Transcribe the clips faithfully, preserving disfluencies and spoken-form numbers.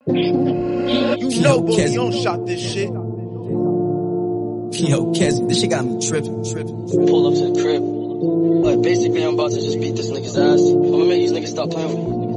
You know Boogie don't shot this shit. Yo, Kes, this shit got me tripping, tripping. Pull up to the crib. Like, basically, I'm about to just beat this nigga's ass. I'm gonna make these niggas stop playing with me.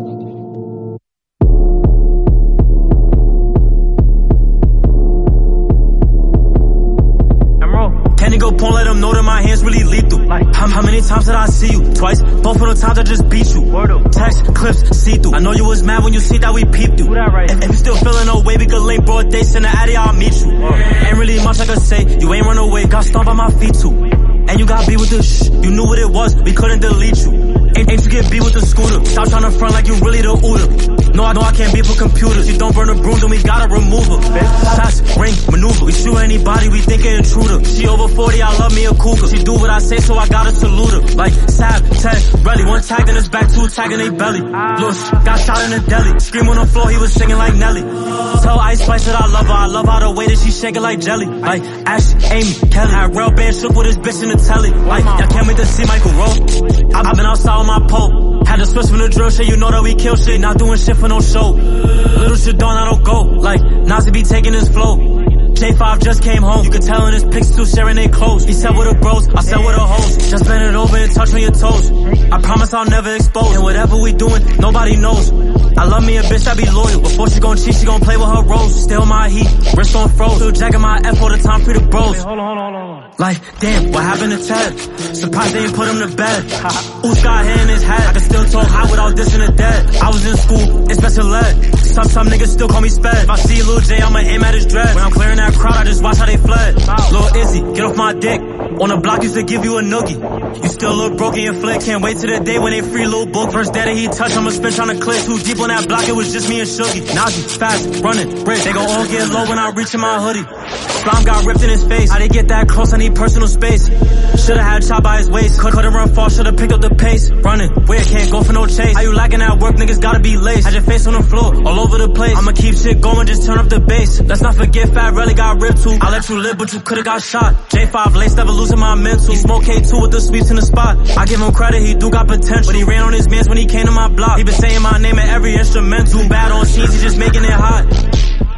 Go porn, let them know that my hands really lethal. Like, how, how many times did I see you? Twice. Both of the times I just beat you. Text, clips, see through. I know you was mad when you see that we peeped you. Right. If, if you still feeling no way, we could link broad dates in the Addy, I'll meet you. Word. Ain't really much I could say. You ain't run away, got stomped by my feet too. And you got beat with the shh. You knew what it was, we couldn't delete you. Ain't, ain't you get beat with the scooter. Stop trying to front like you really the Uda. No, I know I can't beat for computers. You don't burn the broom, then we gotta remove her. Shots, ring, maneuver. We shoot anybody, we think an intruder. She over forty, I love me a cougar. She do what I say, so I gotta salute her. Like, Sab, Ted, Relly. One tagged in his back, two tagged in they belly. Look, got shot in the deli. Scream on the floor, he was singing like Nelly. Tell Ice Spice that I love her. I love how the way that she shake it like jelly. Like, Ash, Amy, Kelly. Had real band shook with his bitch in the telly. Like, y'all can't wait to see Michael roll. I've been outside with my pole. Had to switch from the drill shit, you know that we kill shit. Not doing shit for no show. Little shit done, I don't go. Like, Nazi be taking his flow. J five just came home. You can tell in his pics too, sharing their clothes. He said with the bros, I said with the hoes. Just bend it over and touch on your toes. I promise I'll never expose. And whatever we doing, nobody knows. I love me a bitch that be loyal. Before she gon' cheat, she gon' play with her roles. Still my heat, wrist on froze. Still jacking my F all the time, free the bros. Wait, hold on, hold on, hold on. Like, damn, what happened to Ted? Surprised they ain't put him to bed. Ooh, got hair in his head. I can still talk hot without dissing the dead. I was in school, it's special ed. Some, some niggas still call me sped. If I see Lil J, I'ma aim at his dread. When I'm clearing that crowd, I just watch how they fled. Lil Izzy, get off my dick. On the block used to give you a noogie. You still look broken and flick. Can't wait till the day when they free Lil Book. First day that he touch, I'ma spin trying to click. Too deep on that block, it was just me and Shuggy. Nazi, fast, running, brick. They gon' all get low when I reach in my hoodie. Slime got ripped in his face. How they get that close, I need personal space. Should've had chop by his waist. Could've run far, should've picked up the pace. Running, where can't go for no chase. How you lacking at work, niggas gotta be laced. Had your face on the floor, all over the place. I'ma keep shit going, just turn up the bass. Let's not forget Fat Relly got ripped too. I let you live, but you could've got shot. J five laced, never losing my mental. He smoke K two with the sweeps in the spot. I give him credit, he do got potential. But he ran on his mans when he came to my block. He been saying my name at every instrumental. Too bad on scenes, he just making it hot.